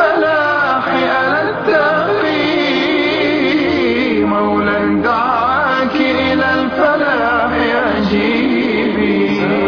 الفلاح ألا التقي مولا دعاك إلى الفلاح أجيبي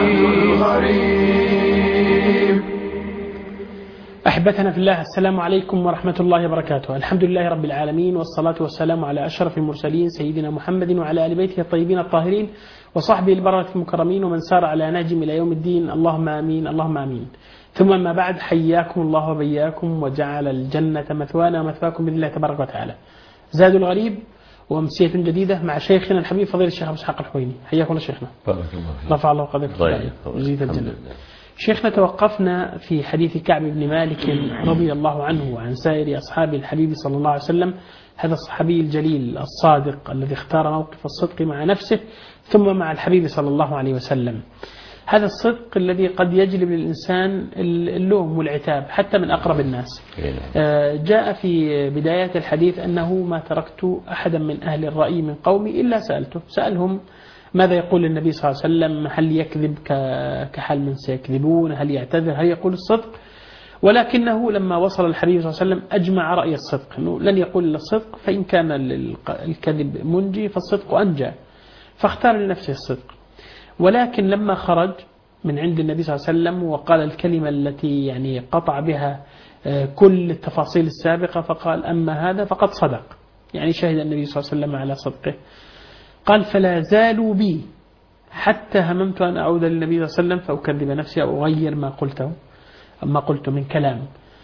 الغريب. أحبتنا في الله، السلام عليكم ورحمة الله وبركاته. الحمد لله رب العالمين، والصلاة والسلام على أشرف المرسلين سيدنا محمد وعلى آل بيته الطيبين الطاهرين وصحبه البررة المكرمين ومن سار على نهجهم إلى يوم الدين. اللهم آمين اللهم آمين. ثم ما بعد، حياكم الله وبياكم وجعل الجنة مثوانا ومثواكم بإذن الله تبارك وتعالى. زاد الغريب وأمسية جديدة مع شيخنا الحبيب فضيلة الشيخ أبو إسحاق الحويني. حياكم الله شيخنا، بارك الله فيك، رفع الله قدرك وزيد الجنة. شيخنا، توقفنا في حديث كعب بن مالك رضي الله عنه وعن سائر أصحاب الحبيب صلى الله عليه وسلم، هذا الصحابي الجليل الصادق الذي اختار موقف الصدق مع نفسه ثم مع الحبيب صلى الله عليه وسلم. هذا الصدق الذي قد يجلب للإنسان اللوم والعتاب حتى من أقرب الناس. جاء في بدايات الحديث أنه ما تركت أحدا من أهل الرأي من قومي إلا سألهم ماذا يقول النبي صلى الله عليه وسلم، هل يكذب كحال من سيكذبون، هل يعتذر، هل يقول الصدق؟ ولكنه لما وصل الحبيب صلى الله عليه وسلم أجمع رأي الصدق، أنه لن يقول إلا الصدق، فإن كان الكذب منجي فالصدق أنجى، فاختار لنفسه الصدق. ولكن لما خرج من عند النبي صلى الله عليه وسلم وقال الكلمة التي يعني قطع بها كل التفاصيل السابقة، فقال أما هذا فقد صدق، يعني شهد النبي صلى الله عليه وسلم على صدقه. قال فلا زالوا بي حتى هممت أن أعود للنبي صلى الله عليه وسلم فأكذب نفسي أو أغير ما قلت من كلام.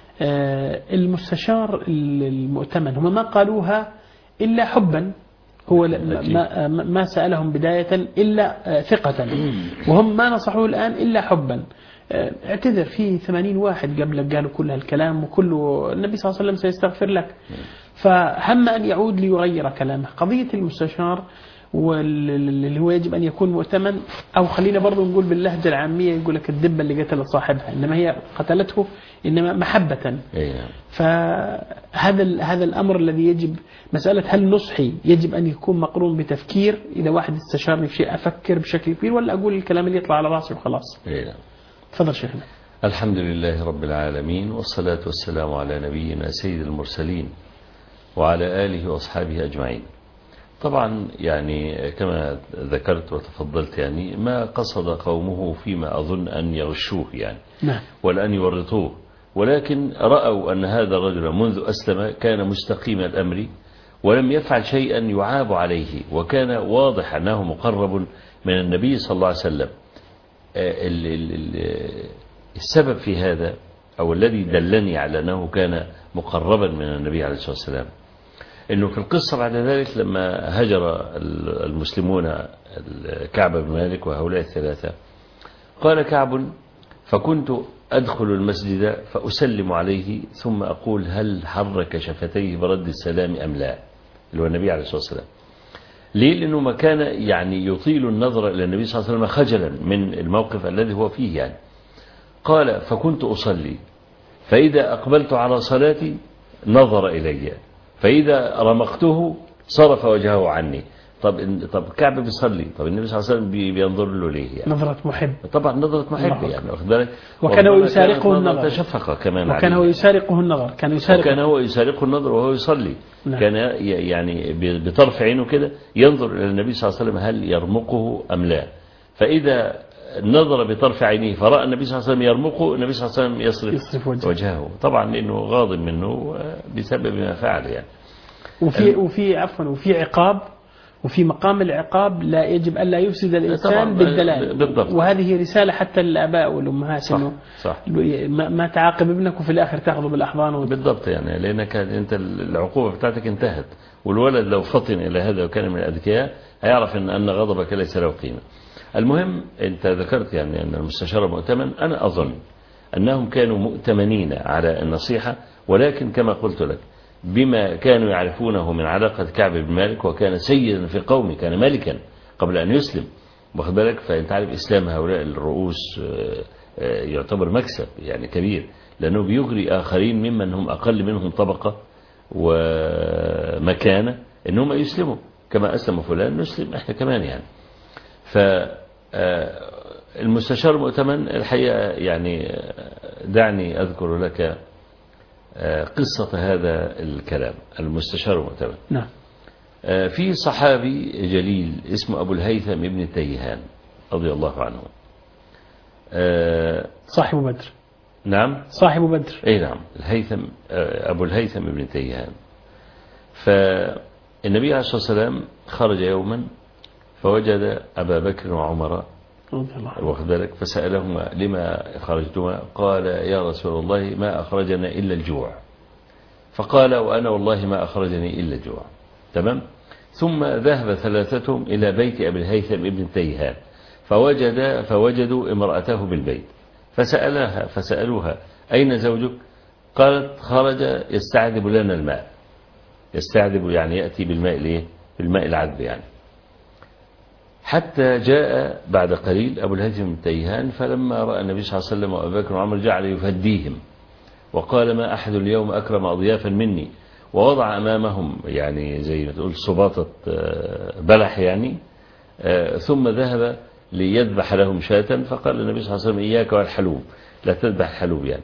المستشار المؤتمن هم ما قالوها إلا حبا، هو ما سألهم بداية إلا ثقة، وهم ما نصحوه الآن إلا حبا. اعتذر، في 80 واحد قبلك قالوا كل هالكلام وكله النبي صلى الله عليه وسلم سيستغفر لك، فهم أن يعود ليغير كلامه. قضية المستشار واللي هو يجب أن يكون مؤتمن، أو خلينا برضو نقول باللهجة العامية يقول لك الدبة اللي قتلت صاحبها، إنما هي قتلته إنما محبة. فهذا الأمر الذي يجب، مسألة هل نصحي يجب أن يكون مقرون بتفكير، إذا واحد استشارني في شيء أفكر بشكل كبير ولا أقول الكلام اللي يطلع على راسي وخلاص. تفضل شيخنا. الحمد لله رب العالمين، والصلاة والسلام على نبينا سيد المرسلين وعلى آله وأصحابه أجمعين. طبعا يعني كما ذكرت وتفضلت، يعني ما قصد قومه فيما أظن أن يغشوه يعني ولا أن يورطوه، ولكن رأوا أن هذا الرجل منذ أسلم كان مستقيم الأمر ولم يفعل شيئا يعاب عليه، وكان واضح أنه مقرب من النبي صلى الله عليه وسلم. السبب في هذا أو الذي دلني على أنه كان مقربا من النبي عليه الصلاة والسلام، إنه في القصة بعد ذلك لما هجر المسلمون كعب بن مالك وهؤلاء الثلاثة، قال كعب فكنت أدخل المسجد فأسلم عليه ثم أقول هل حرك شفتيه برد السلام أم لا، اللي هو النبي عليه الصلاة والسلام. ليه؟ لأنه ما كان يعني يطيل النظر إلى النبي صلى الله عليه وسلم خجلا من الموقف الذي هو فيه يعني. قال فكنت أصلي فإذا أقبلت على صلاتي نظر إلي، فإذا رمقته صرف وجهه عني. طب كعب بيصلي، طب النبي صلى الله عليه وسلم بينظر له ليه يعني؟ نظرة محب، طبعا نظرة محب يعني، واخد بالك؟ وكان هو يسارقه النظر، تشفق كمان، وكان هو يسارقه النظر، كان هو يسارقه النظر وهو يصلي. كان يعني بطرف عينه كده ينظر إلى النبي صلى الله عليه وسلم هل يرمقه أم لا، فإذا نظر بطرف عينه فرأى النبي صلى الله عليه وسلم يرمقه، النبي صلى الله عليه وسلم يصرف وجهه، طبعا لأنه غاضب منه بسبب ما فعل يعني. وفي عقاب، وفي مقام العقاب لا يجب ألا يفسد الإنسان بالدلال بالضبط. وهذه رسالة حتى للآباء والأمهات، صح. ما تعاقب ابنك وفي الآخر تأخذه بالأحضان بالضبط يعني، لأنك أنت العقوبة بتاعتك انتهت، والولد لو فطن إلى هذا وكان من الأذكياء هيعرف أن غضبك ليس له قيمة. المهم أنت ذكرت يعني أن المستشار مؤتمن، أنا أظن أنهم كانوا مؤتمنين على النصيحة، ولكن كما قلت لك بما كانوا يعرفونه من علاقة كعب بن مالك، وكان سيدا في قومه، كان ملكا قبل أن يسلم، واخد بالك؟ فأنت عارف إسلام هؤلاء الرؤوس يعتبر مكسب يعني كبير، لأنه بيغري آخرين ممن هم أقل منهم طبقة ومكانة إنهم يسلموا، كما أسلم فلان نسلم إحنا كمان يعني. فالمستشار المؤتمن الحقيقة يعني دعني أذكر لك قصة هذا الكلام المستشار المؤتمن. نعم. في صحابي جليل اسمه أبو الهيثم ابن تيهان رضي الله عنه. صاحب بدر. نعم صاحب بدر. أي نعم الهيثم، أبو الهيثم ابن تيهان. فالنبي عليه الصلاة والسلام خرج يوما فوجد أبا بكر وعمر رضي الله عنه. واخد بالك، فسألهما لما خرجتما؟ قال يا رسول الله ما أخرجنا إلا الجوع. فقال وأنا والله ما أخرجني إلا الجوع. تمام. ثم ذهب ثلاثتهم إلى بيت أبي الهيثم ابن تيهان فوجدوا امرأته بالبيت فسألوها أين زوجك؟ قالت خرج يستعذب لنا الماء. يستعذب يعني يأتي بالماء ليه؟ بالماء العذب يعني. حتى جاء بعد قليل أبو الهيثم بن تيهان، فلما رأى النبي صلى الله عليه وسلم وأبو بكر وعمر جعل يفديهم وقال ما أحد اليوم أكرم أضيافا مني، ووضع أمامهم يعني زي ما تقول صباطة بلح يعني، ثم ذهب ليذبح لهم شاة. فقال النبي صلى الله عليه وسلم إياك والحلوب، لا تذبح الحلوب يعني.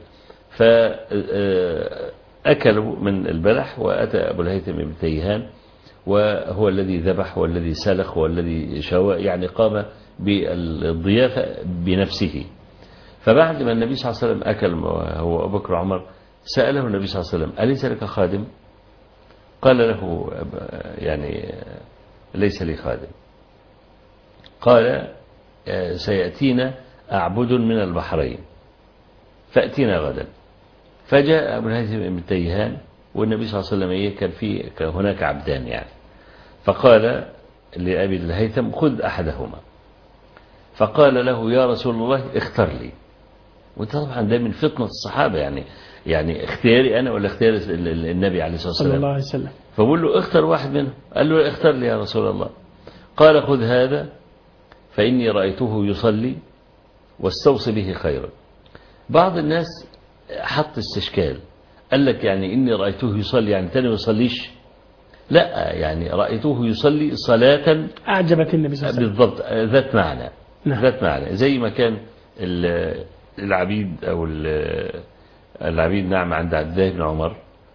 فأكلوا من البلح، وأتى أبو الهيثم بن تيهان وهو الذي ذبح والذي سلخ والذي شوى، يعني قام بالضيافة بنفسه. فبعد ما النبي صلى الله عليه وسلم أكل هو أبو بكر وعمر، سأله النبي صلى الله عليه وسلم أليس لك خادم؟ قال له يعني ليس لي خادم. قال سيأتينا أعبد من البحرين فأتينا غدا. فجاء أبو الهيثم بن تيهان والنبي صلى الله عليه وسلم كان هناك عبدان يعني. فقال لأبي الهيثم خذ أحدهما. فقال له يا رسول الله اختر لي. وده طبعا ده من فطنة الصحابة يعني اختياري أنا ولا اختيار النبي عليه الصلاة والسلام؟ صلى الله عليه وسلم. فبقول له اختر واحد منهم. قال له اختر لي يا رسول الله. قال خذ هذا فإني رأيته يصلي واستوصي به خيرا. بعض الناس حط استشكال، قال لك يعني إني رأيته يصلي يعني تاني ما يصليش؟ لا، يعني رأيته يصلي صلاة أعجبت النبي صلى الله عليه وسلم. بالضبط، ذات معنى. نعم. ذات معنى زي ما كان العبيد أو العبيد نعم عند عبد الله بن عمر،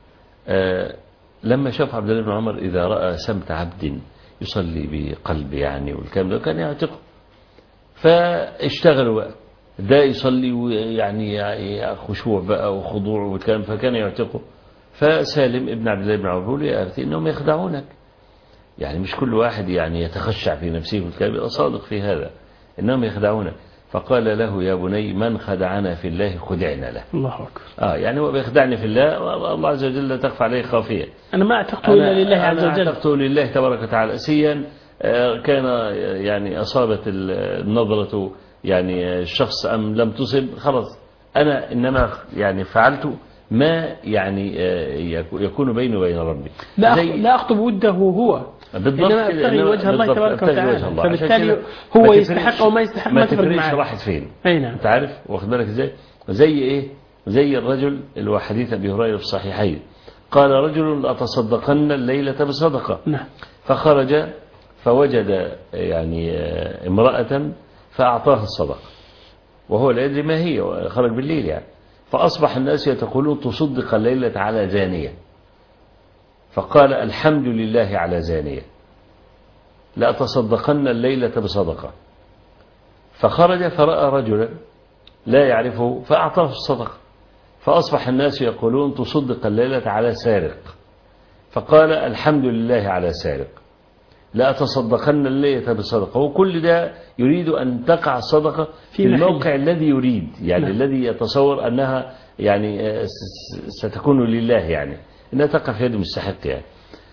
لما شاف عبد الله بن عمر إذا رأى سمت عبد يصلي بقلب يعني والكلام ده كان يعتقه. فاشتغلوا بقى، ده يصلي ويعني خشوع بقى وخضوع والكلام، فكان يعتقه. فسالم ابن عبد الله بن عمر يقول يا أخي إنهم يخدعونك، يعني مش كل واحد يعني يتخشع في نفسه والكلام، يبقى صادق في هذا، إنهم يخدعونك. فقال له يا بني من خدعنا في الله خدعنا له. الله أكبر. يعني هو بيخدعني في الله، الله عز وجل لا تخفى عليه خافية. أنا ما أعتقته إلا لله عز وجل. أنا أعتقته لله تبارك وتعالى. سيا كان يعني أصابت النظرة يعني الشخص أم لم تصب، خلاص أنا إنما يعني فعلت ما يعني يكون بيني وبين ربي. لا أخطب وده هو بالضبط، إنما أبتغي وجه الله تبارك وتعالى، فبالتالي هو يستحق أو ما يستحق ما تفرق معه. راحت فين؟ نعم. أنت عارف واخد بالك إزاي؟ زي إيه؟ زي الرجل اللي هو حديث أبي هريرة في الصحيحين، قال رجل أتصدقن الليلة بصدقة. نعم. فخرج فوجد يعني امرأة فأعطاها الصدقة وهو لا يدري ما هي، خرج بالليل يعني. فأصبح الناس يتقولون تصدق الليلة على زانية. فقال الحمد لله على زانية، لا تصدقن الليلة بصدقة. فخرج فرأى رجلا لا يعرفه فأعطاه الصدقة. فأصبح الناس يقولون تصدق الليلة على سارق. فقال الحمد لله على سارق، لا تصدقن الليلة بصدقة. وكل ده يريد أن تقع الصدقة في الموقع الذي يريد، يعني الذي يتصور أنها يعني ستكون لله، يعني إنها تقع في يد مستحق يعني.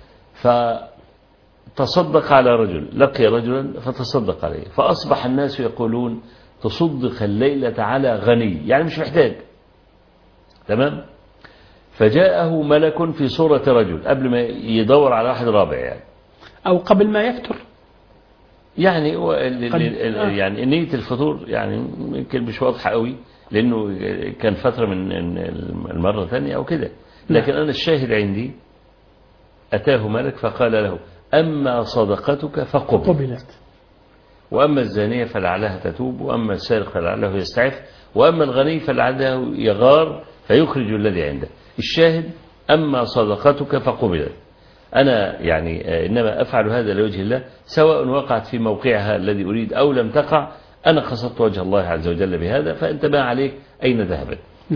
فتصدق على رجل، لقي رجلا فتصدق عليه. فأصبح الناس يقولون تصدق الليلة على غني، يعني مش محتاج. تمام. فجاءه ملك في صورة رجل قبل ما يدور على واحد رابع يعني، أو قبل ما يفطر يعني يعني نية الفطور يعني يمكن مش واضحة قوي لأنه كان فترة من المرة الثانية أو كده. لكن أنا الشاهد عندي أتاه ملك فقال له أما صدقتك فقبلت، وأما الزانية فلعلها تتوب، وأما السارق فلعله يستعف، وأما الغني فلعله يغار فيخرج الذي عنده. الشاهد أما صدقتك فقبلت. أنا يعني إنما أفعل هذا لوجه الله، سواء وقعت في موقعها الذي أريد أو لم تقع، أنا قصدت وجه الله عز وجل بهذا، فأنت ما عليك أين ذهبت.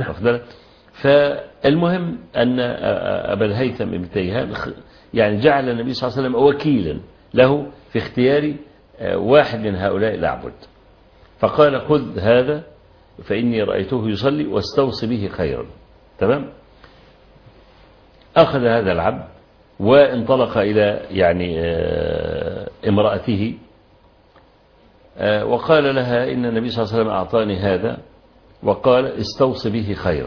فالمهم أن أبا الهيثم بن تيهان يعني جعل النبي صلى الله عليه وسلم وكيلا له في اختيار واحد من هؤلاء الأعبد، فقال خذ هذا فإني رأيته يصلي واستوصي به خيرا. تمام. أخذ هذا العبد وانطلق إلى يعني امرأته وقال لها إن النبي صلى الله عليه وسلم أعطاني هذا وقال استوصي به خيرا.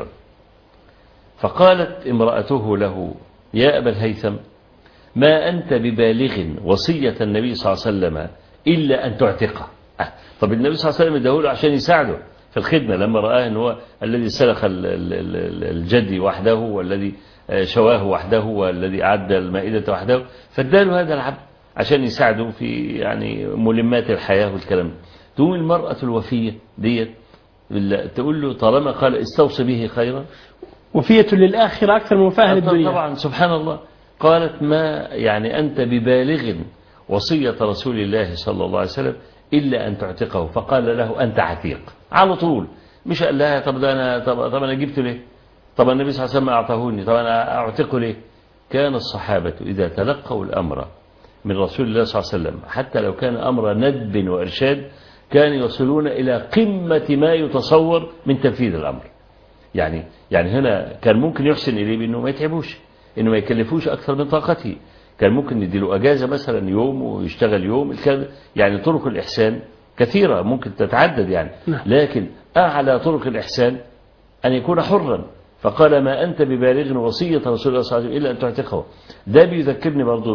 فقالت امرأته له يا أبا الهيثم ما أنت ببالغ وصية النبي صلى الله عليه وسلم إلا أن تعتقه. طب النبي صلى الله عليه وسلم اداهوله عشان يساعده في الخدمة، لما رآه أنه هو الذي سلخ الجدي وحده والذي شواه وحده والذي أعد المائدة وحده، فاداله هذا العبد عشان يساعده في يعني ملمات الحياة والكلام. تقوم المرأة الوفية ديت تقول له طالما قال استوصي به خيرا، وفية للآخرة أكثر من وفاة للدنيا. طبعا سبحان الله. قالت ما يعني أنت ببالغ وصية رسول الله صلى الله عليه وسلم إلا أن تعتقه. فقال له أنت عتيق على طول، مش قال لها طب أنا جبت ليه، طب النبي صلى الله عليه وسلم أعطاهوني، طب أنا أعتقه ليه. كان الصحابة إذا تلقوا الأمر من رسول الله صلى الله عليه وسلم حتى لو كان أمر ندب وإرشاد كانوا يصلون إلى قمة ما يتصور من تنفيذ الأمر. يعني هنا كان ممكن يحسن إليه بأنه ما يتعبوش، إنه ما يكلفوش أكثر من طاقته، كان ممكن يديله أجازة مثلا يوم ويشتغل يوم، يعني طرق الإحسان كثيرة ممكن تتعدد يعني، لكن أعلى طرق الإحسان أن يكون حرا. فقال ما أنت ببالغ وصية رسول الله صلى الله عليه وسلم إلا أن تعتقه. ده بيذكرني برضو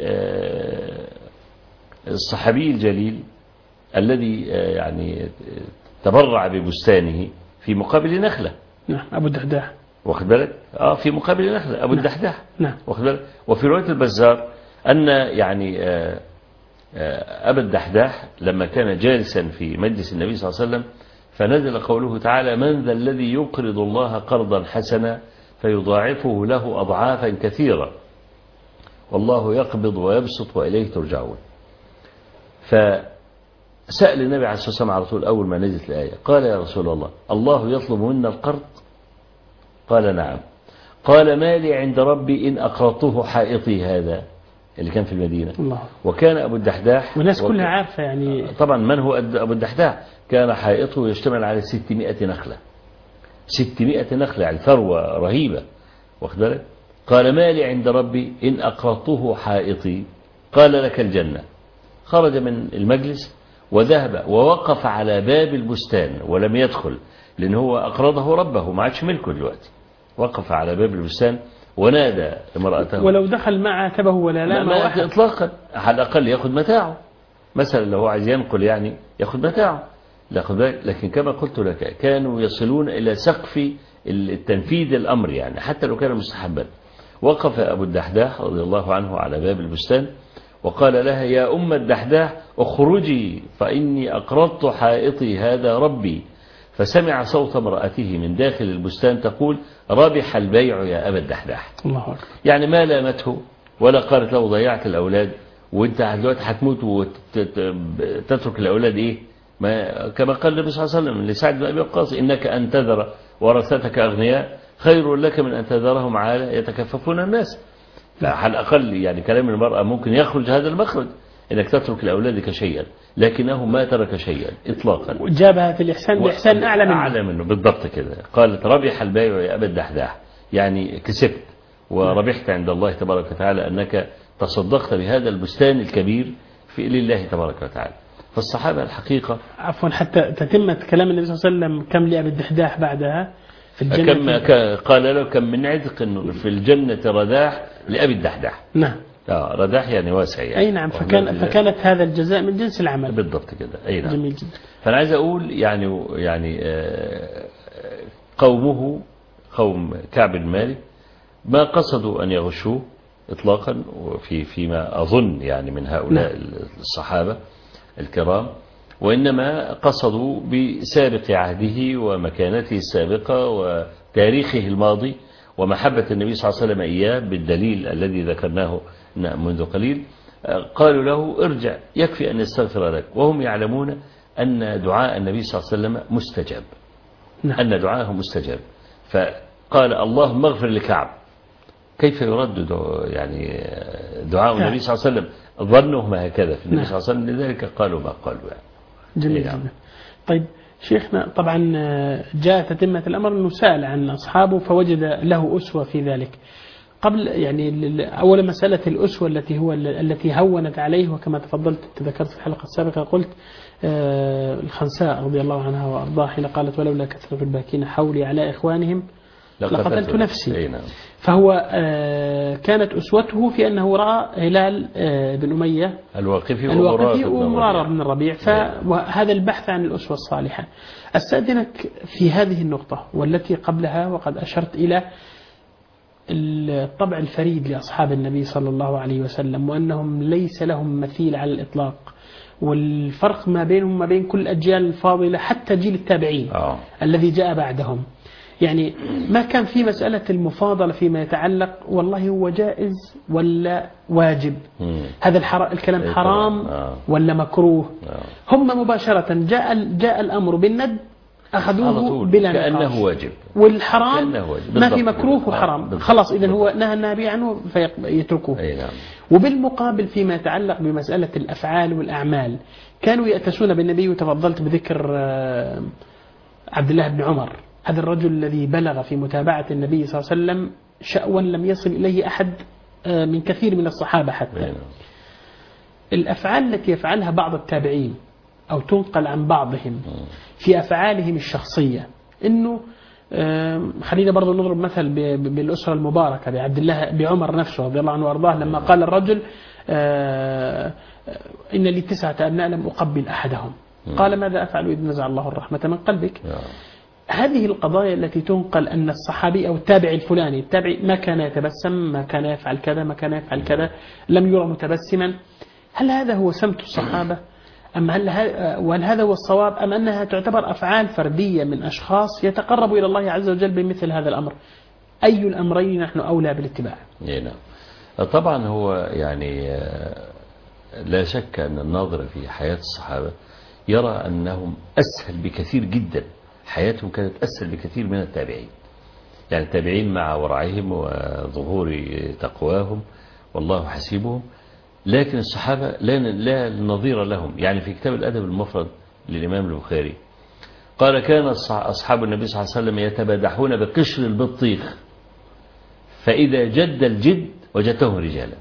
بالصحابي الجليل الذي يعني تبرع ببستانه في مقابل نخلة. نعم أبو الدحداح، واخد بالك؟ في مقابل نخلة أبو الدحداح. نعم واخد بالك؟ وفي رواية البزار أن يعني أبا الدحداح لما كان جالسا في مجلس النبي صلى الله عليه وسلم فنزل قوله تعالى من ذا الذي يقرض الله قرضا حسنا فيضاعفه له أضعافا كثيرة والله يقبض ويبسط وإليه ترجعون. فسأل النبي عليه الصلاة والسلام على طول أول ما نزلت الآية قال يا رسول الله الله يطلب منا القرض؟ قال نعم. قال ما لي عند ربي إن أقرضته حائطي هذا اللي كان في المدينة. الله. وكان أبو الدحداح والناس كلها عارفة يعني طبعا من هو أبو الدحداح، كان حائطه يشتمل على 600 نخلة 600 نخلة يعني ثروة رهيبة. واخد بالك؟ قال ما لي عند ربي إن أقرضته حائطي قال لك الجنة. خرج من المجلس وذهب ووقف على باب البستان ولم يدخل لأن هو أقرضه ربه ما عادش ملكه دلوقتي. وقف على باب البستان ونادى امرأته ولو دخل ما عاتبه ولا لا ما إطلاقا، على الأقل يأخذ متاعه مثلا لو هو عايز ينقل يعني يأخذ متاعه. لكن كما قلت لك كانوا يصلون إلى سقف التنفيذ الأمر يعني حتى لو كان مستحبا. وقف أبو الدحداح رضي الله عنه على باب البستان وقال لها يا أم الدحداح اخرجي فإني أقرضت حائطي هذا ربي. فسمع صوت امرأته من داخل البستان تقول ربح البيع يا أبا الدحداح. الله أكبر. يعني ما لامته ولا قالت له ضيعت الأولاد وانت دلوقتي هتموت وتترك الأولاد إيه ما كما قال النبي صلى الله عليه وسلم لسعد بن أبي وقاص إنك أن تذر ورثتك أغنياء خير لك من أن تذرهم عالة يتكففون الناس. لا على الأقل يعني كلام المرأة ممكن يخرج هذا المخرج إنك تترك لأولادك شيئا، لكنه ما ترك شيئا إطلاقا. وجابها في الإحسان بإحسان أعلى منه بالضبط كده. قالت ربح البيع يا أبا الدحداح يعني كسبت وربحت عند الله تبارك وتعالى أنك تصدقت بهذا البستان الكبير في لله تبارك وتعالى. فالصحابة الحقيقة عفوا حتى تتمة كلام النبي صلى الله عليه وسلم كم لأبي الدحداح بعدها في الجنة قال له كم من عتق إنه في الجنة رداح لأبي الدحداح. نعم رداح يعني واسع يعني. أي نعم فكانت هذا الجزاء من جنس العمل بالضبط كده. أي نعم. جميل جدا. فأنا عايز أقول يعني قومه قوم كعب بن مالك ما قصدوا أن يغشوه إطلاقا فيما أظن يعني من هؤلاء الصحابة الكرام، وإنما قصدوا بسابق عهده ومكانته السابقة وتاريخه الماضي ومحبة النبي صلى الله عليه وسلم إياه بالدليل الذي ذكرناه منذ قليل، قالوا له ارجع يكفي أن يستغفر لك، وهم يعلمون أن دعاء النبي صلى الله عليه وسلم مستجاب، أن دعاءه مستجاب. فقال اللهم اغفر لكعب. كيف يرد يعني دعاء النبي صلى الله عليه وسلم؟ ظنهم هكذا في النبي صلى الله عليه وسلم، لذلك قالوا ما قالوا يعني. جميل جدا. طيب شيخنا، طبعا جاء تتمة الأمر أنه سأل عن أصحابه فوجد له أسوة في ذلك. قبل يعني أول مسألة الأسوة التي هونت عليه، وكما تفضلت ذكرت في الحلقة السابقة قلت الخنساء رضي الله عنها وأرضاها حين قالت ولولا كثرة الباكين حولي على إخوانهم لقتلت نفسي. فهو كانت أسوته في أنه رأى هلال بن أمية الواقفي ومرارة بن الربيع، فهذا البحث عن الأسوة الصالحة. أستأذنك في هذه النقطة والتي قبلها، وقد أشرت إلى الطبع الفريد لأصحاب النبي صلى الله عليه وسلم، وأنهم ليس لهم مثيل على الإطلاق، والفرق ما بينهم ما بين كل الأجيال الفاضلة حتى جيل التابعين الذي جاء بعدهم. يعني ما كان في مسألة المفاضلة فيما يتعلق والله هو جائز ولا واجب، هذا الكلام حرام ولا مكروه. هم مباشرة جاء الأمر بالند أخذوه بلا نقاش، كأنه واجب، والحرام ما في مكروه وحرام، خلاص إذن هو نهى النبي عنه فيتركوه. وبالمقابل فيما يتعلق بمسألة الأفعال والأعمال كانوا يأتسون بالنبي، وتفضلت بذكر عبد الله بن عمر، هذا الرجل الذي بلغ في متابعة النبي صلى الله عليه وسلم شأوا لم يصل إليه أحد من كثير من الصحابة حتى. الأفعال التي يفعلها بعض التابعين أو تنقل عن بعضهم في أفعالهم الشخصية، إنه خلينا برضو نضرب مثل بالأسرة المباركة بعبد الله بعمر نفسه رضي الله عنه وأرضاه، لما قال الرجل إن لي 9 أبناء لم أقبل أحدهم، قال ماذا أفعل إذ نزع الله الرحمة من قلبك. هذه القضايا التي تنقل أن الصحابي أو التابع الفلاني ما كان يتبسم، ما كان يفعل كذا، ما كان يفعل كذا، لم يرى متبسما، هل هذا هو سمت الصحابة؟ وهل هذا هو الصواب، أم أنها تعتبر أفعال فردية من أشخاص يتقربوا إلى الله عز وجل بمثل هذا الأمر؟ أي الأمرين نحن أولى بالاتباع؟ طبعا هو يعني لا شك أن الناظر في حياة الصحابة يرى أنهم أسهل بكثير جدا، حياتهم كانت أسهل بكثير من التابعين. يعني التابعين مع ورعهم وظهور تقواهم والله حسيبهم، لكن الصحابة لا نظير لهم. يعني في كتاب الأدب المفرد للإمام البخاري قال كان أصحاب النبي صلى الله عليه وسلم يتبادحون بقشر البطيخ، فإذا جد الجد وجدتهم رجالا.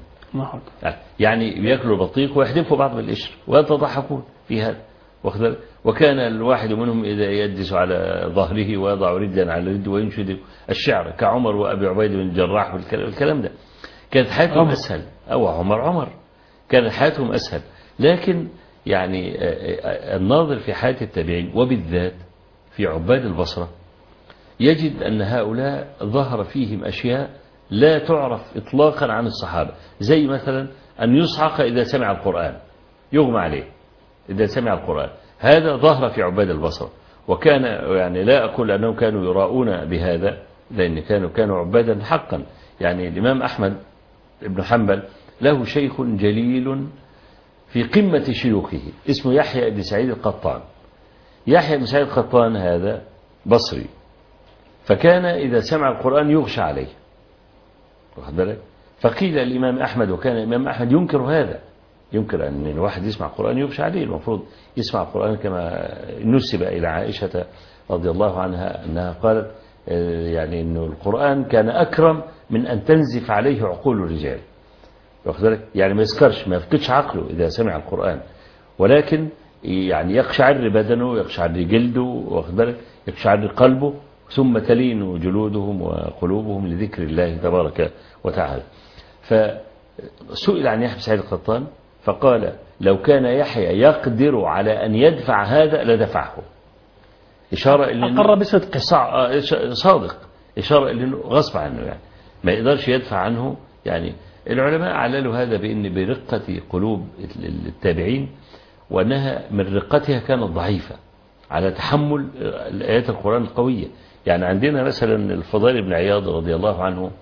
يعني يأكلوا البطيخ ويحدفوا بعض بالقشر ويتضحكون في هذا. وكان الواحد منهم إذا يجلس على ظهره ويضع رجلا على رجل وينشد الشعر كعمر وأبي عبيد بن الجراح والكلام ده. كانت حياتهم أسهل، أو عمر كانت حياتهم أسهل. لكن يعني الناظر في حياة التابعين وبالذات في عباد البصرة يجد أن هؤلاء ظهر فيهم أشياء لا تعرف إطلاقا عن الصحابة، زي مثلا أن يصعق إذا سمع القرآن، يغمى عليه إذا سمع القرآن، هذا ظهر في عباد البصرة. وكان يعني لا أقول أنهم كانوا يراؤون بهذا، لأن كانوا عبادا حقا. يعني الإمام أحمد بن حنبل له شيخ جليل في قمة شيوخه اسمه يحيى بن سعيد القطان. يحيى بن سعيد القطان هذا بصري، فكان إذا سمع القرآن يغشى عليه، واخد بالك؟ فقيل الإمام أحمد، وكان الإمام أحمد ينكر هذا، ينكر أن الواحد يسمع القرآن يغشى عليه، المفروض يسمع القرآن كما نسب إلى عائشة رضي الله عنها أنها قالت يعني أن القرآن كان أكرم من أن تنزف عليه عقول الرجال، واخد بالك؟ يعني ما يسكرش، ما يفقدش عقله إذا سمع القرآن، ولكن يعني يقشعر بدنه، يقشعر جلده، واخد بالك؟ يقشعر قلبه، ثم تلين جلودهم وقلوبهم لذكر الله تبارك وتعالى. فسئل عن يحيى بن سعيد القطان فقال لو كان يحيى يقدر على أن يدفع هذا لدفعه، إشارة إلى أقر بصدق صادق، إشارة إلى غصب عنه، يعني ما يقدرش يدفع عنه. يعني العلماء عللوا هذا بأن برقة قلوب التابعين، وأنها من رقتها كانت ضعيفة، على تحمل الآيات القرآن القوية. يعني عندنا مثلا الفضيل بن عياض رضي الله عنه،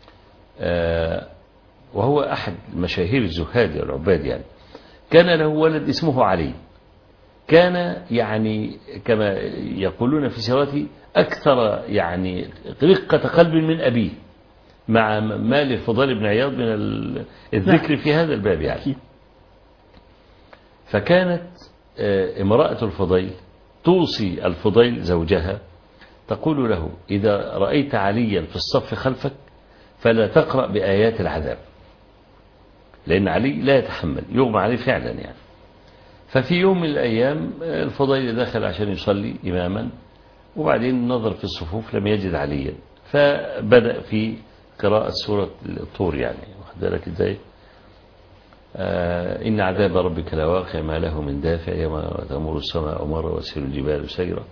وهو أحد مشاهير الزهاد والعباد، يعني كان له ولد اسمه علي، كان يعني كما يقولون في سيرته أكثر يعني رقة قلب من أبيه، مع ما للفضيل بن عياض من الذكر في هذا الباب يعني. فكانت امرأة الفضيل توصي الفضيل زوجها، تقول له: إذا رأيت عليا في الصف خلفك فلا تقرأ بآيات العذاب، لأن علي لا يتحمل، يغمى عليه فعلا يعني. ففي يوم من الأيام الفضيل دخل عشان يصلي إماما، وبعدين نظر في الصفوف لم يجد عليا، فبدأ في قراءة سورة الطور، يعني واخد بالك ازاي؟ إن عذاب ربك لواقع ما له من دافع يوم تمور السماء مرة وتسير الجبال سيرا.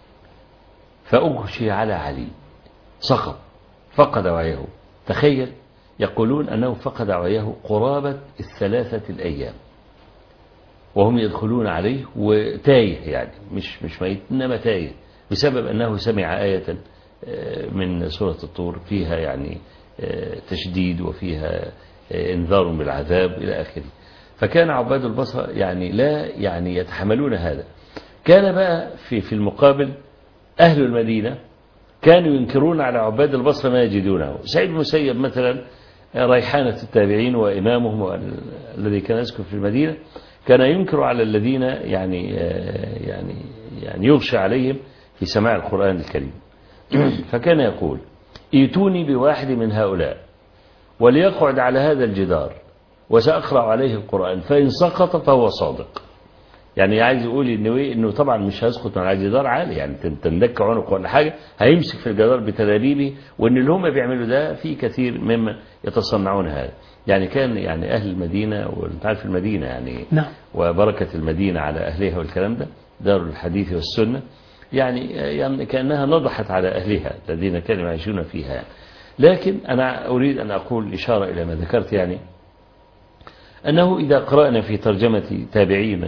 فأغشي على علي، سقط، فقد وعيه. تخيل، يقولون أنه فقد وعيه قرابة 3 أيام، وهم يدخلون عليه وتايه، يعني مش ميت إنما تايه، بسبب أنه سمع آية من سورة الطور فيها يعني تشديد وفيها انذار بالعذاب إلى آخره. فكان عباد البصرة يعني لا يعني يتحملون هذا. كان بقى في المقابل أهل المدينة كانوا ينكرون على عباد البصرة ما يجدونه. سعيد بن المسيب مثلا ريحانة التابعين وإمامهم الذي كان يسكن في المدينة، كان ينكر على الذين يعني يغشى عليهم في سماع القرآن الكريم. فكان يقول: ائتوني بواحد من هؤلاء وليقعد على هذا الجدار وسأقرأ عليه القرآن، فإن سقط فهو صادق. يعني عايز يقول إنه طبعا مش هيسقط من على الجدار عالي، يعني تندك عنق ولا حاجة، هيمسك في الجدار بتدريبه. وإن اللي هم بيعملوا ده في كثير مما يتصنعون هذا. يعني كان يعني أهل المدينة، وانت عارف المدينة يعني نعم، وبركة المدينة على أهلها والكلام ده، دار الحديث والسنة، يعني كأنها نضحت على أهلها الذين كانوا يعيشون فيها يعني. لكن أنا أريد أن أقول إشارة إلى ما ذكرت، يعني أنه إذا قرأنا في ترجمة تابعين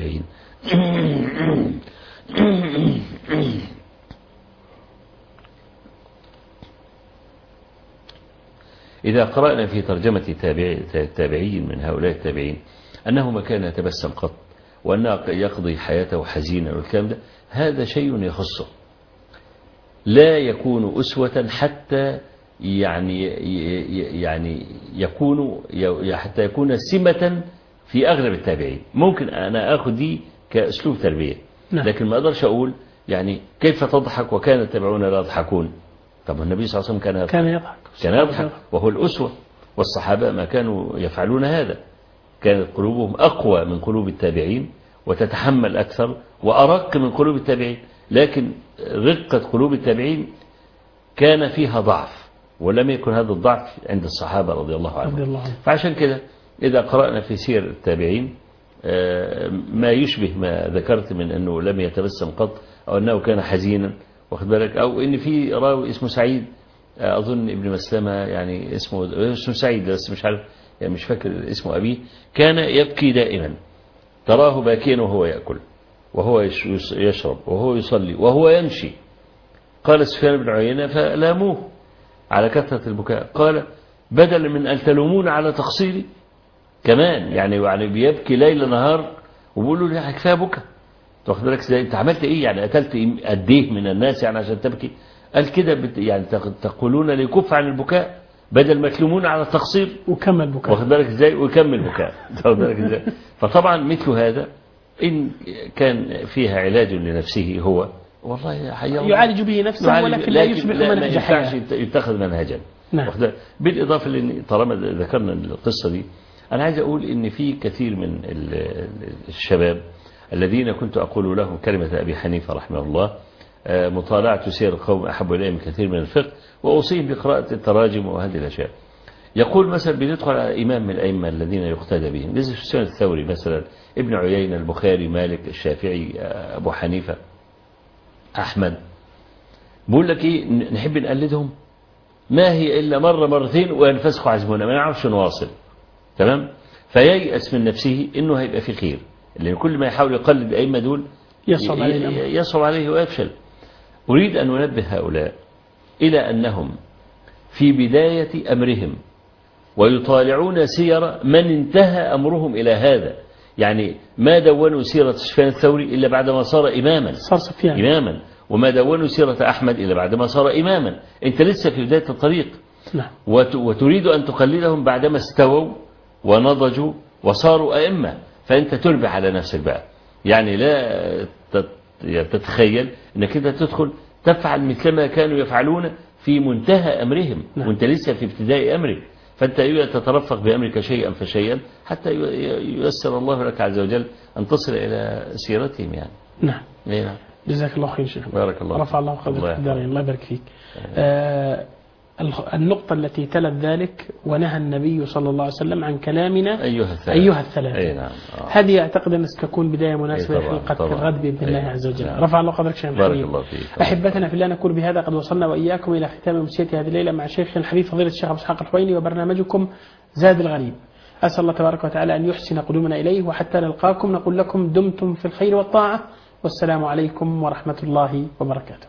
إذا قرأنا في ترجمة تابعين من هؤلاء التابعين أنه ما كان يتبسم قط، وأنه يقضي حياته حزينا والكلام ده، هذا شيء يخصه، لا يكون أسوة حتى يعني حتى يكون سمة في أغلب التابعين. ممكن أنا أخذ دي كأسلوب تربية، لكن ما أقدرش أقول يعني كيف تضحك وكان التابعون لا يضحكون. طب النبي صلى الله عليه وسلم كان يضحك وهو الأسوة، والصحابة ما كانوا يفعلون هذا. كانت قلوبهم أقوى من قلوب التابعين وتتحمل أكثر وأرق من قلوب التابعين، لكن رقة قلوب التابعين كان فيها ضعف، ولم يكن هذا الضعف عند الصحابة رضي الله عنهم. فعشان كده إذا قرأنا في سير التابعين ما يشبه ما ذكرت من أنه لم يتبسم قط، أو أنه كان حزينا، واخد بالك، أو إن في راوي اسمه سعيد، أظن ابن مسلمة، يعني اسمه سعيد بس مش عارف، يعني مش فاكر اسمه أبيه، كان يبكي دائما، تراه باكيا وهو يأكل وهو يشرب وهو يصلي وهو يمشي. قال سفيان بن عيينة فلاموه على كثرة البكاء، قال: بدل من أن تلومون على تقصيري كمان، يعني بيبكي ليل نهار وبيقولوا لي كفاية بكى. واخد بالك ازاي؟ انت عملت ايه يعني؟ قتلت قد ايه من الناس يعني عشان تبكي؟ قال كده يعني تقولون ليكف عن البكاء بدل ما تلومون على التقصير، وكمل بكاء. واخد بالك ازاي؟ ويكمل بكاء. واخد بالك ازاي؟ فطبعا مثل هذا إن كان فيها علاج لنفسه هو والله يعالج به نفسه، ولكن لا يصبح منهج حياة، يتخذ منهجا. نعم. بالإضافة لأن طالما ذكرنا القصة دي، أنا عايز أقول إن في كثير من الشباب الذين كنت أقول لهم كلمة أبي حنيفة رحمه الله: مطالعة سير القوم أحب إليه من كثير من الفقه، وأوصيهم بقراءة التراجم وهذه الأشياء. يقول مثلا بندخل على إمام من الأئمة الذين يقتدى بهم، مثل سفيان الثوري مثلا، ابن عيينة، البخاري، مالك، الشافعي، أبو حنيفة، أحمد. بقول لك إيه، نحب نقلدهم، ما هي إلا مرة مرتين وينفسخ عزمنا، ما نعرفش نواصل. تمام؟ فييأس من نفسه إنه هيبقى في خير، لأن كل ما يحاول يقلد الأئمة دول يصعب عليه ويفشل. أريد أن أنبه هؤلاء إلى أنهم في بداية أمرهم ويطالعون سير من انتهى أمرهم إلى هذا. يعني ما دونوا سيرة سفيان الثوري إلا بعدما صار إماما، وما دونوا سيرة أحمد إلا بعدما صار إماما. أنت لسه في بداية الطريق. نعم. وتريد أن تقلدهم بعدما استووا ونضجوا وصاروا أئمة، فأنت تربح على نفسك بقى. يعني لا تتخيل أنك أنت تدخل تفعل مثل ما كانوا يفعلون في منتهى أمرهم. نعم. وأنت لسه في ابتداء أمرك، فأنت تترفق بأمرك شيئا فشيئا حتى ييسر الله لك عز وجل أن تصل إلى سيرتهم يعني. نعم. نعم. جزاك الله خير شيخ. بارك الله. رفع الله قدرك الدارين. الله يبارك فيك. النقطة التي تلت ذلك: ونهى النبي صلى الله عليه وسلم عن كلامنا أيها الثلاثة. نعم. هذه أعتقد أن ستكون بداية مناسبة لحلقة الغد بإذن الله عز وجل. نعم. رفع الله قدرك شيخ بارك الحبيب. الله فيك. أحبتنا في الله، نقول بهذا قد وصلنا وإياكم إلى ختام أمسية هذه الليلة مع شيخ الحبيب فضيلة الشيخ أبو إسحاق الحويني وبرنامجكم زاد الغريب. أسأل الله تبارك وتعالى أن يحسن قدومنا إليه، وحتى نلقاكم نقول لكم دمتم في الخير والطاعة، والسلام عليكم ورحمة الله وبركاته.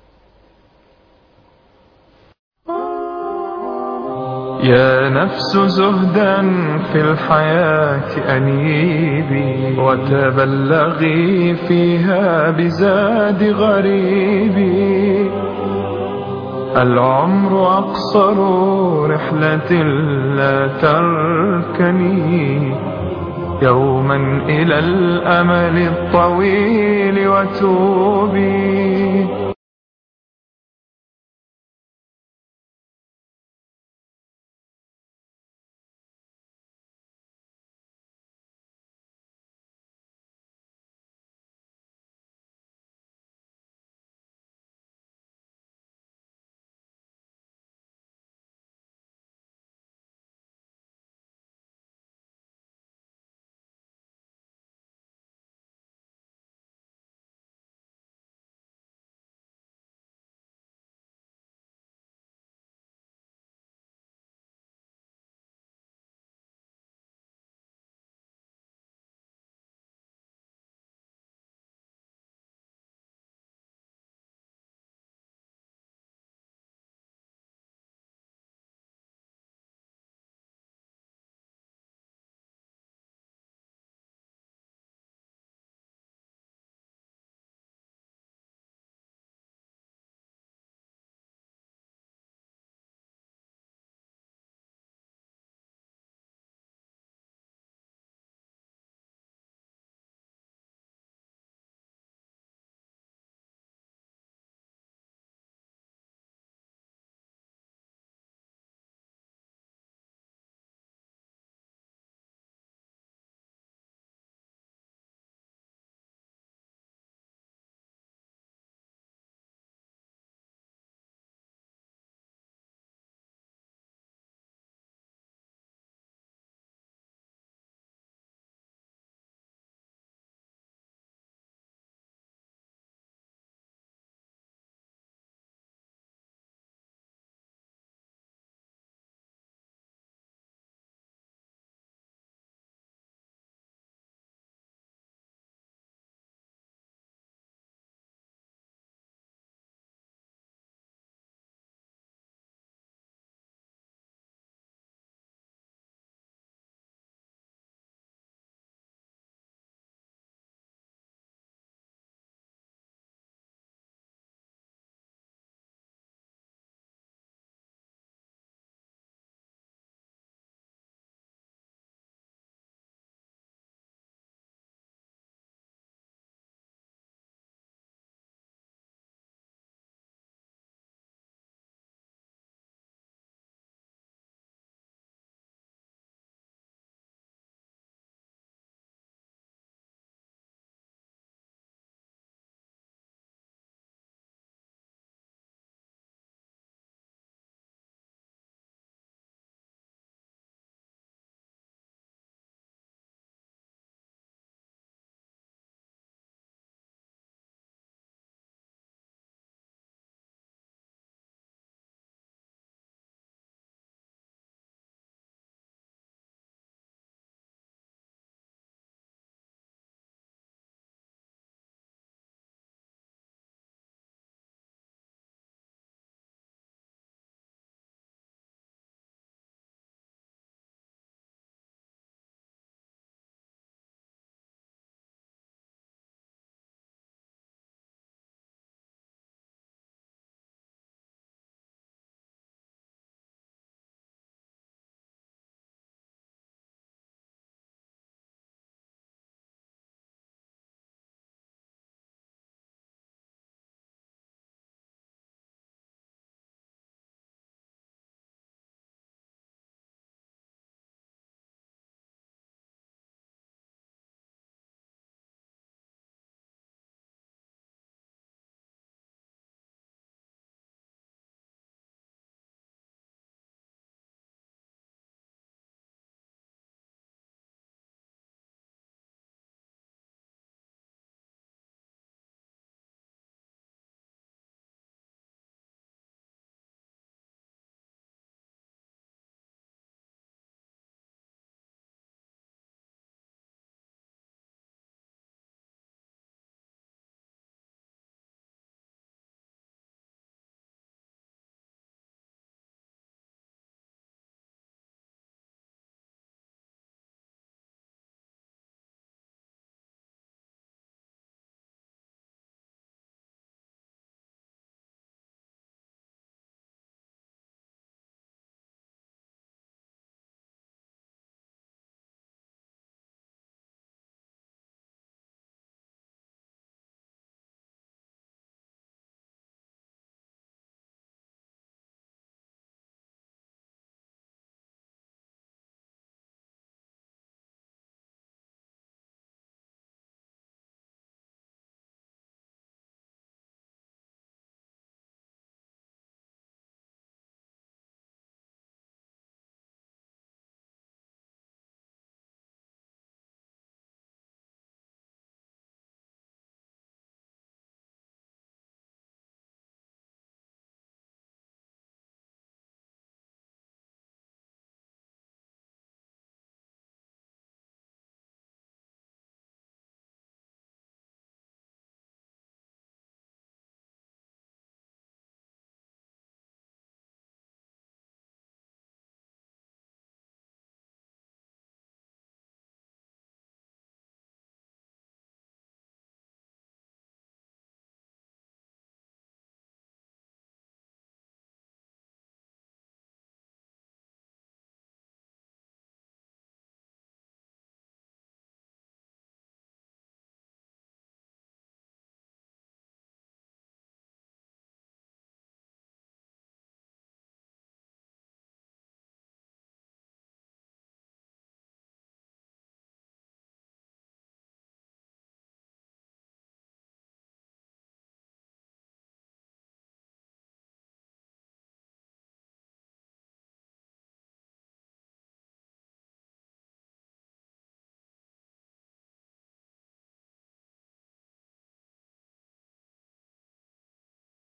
يا نفس زهدا في الحياة أنيبي، وتبلغي فيها بزاد غريبي. العمر أقصر رحلة لا تركني يوما إلى الأمل الطويل وتوبي.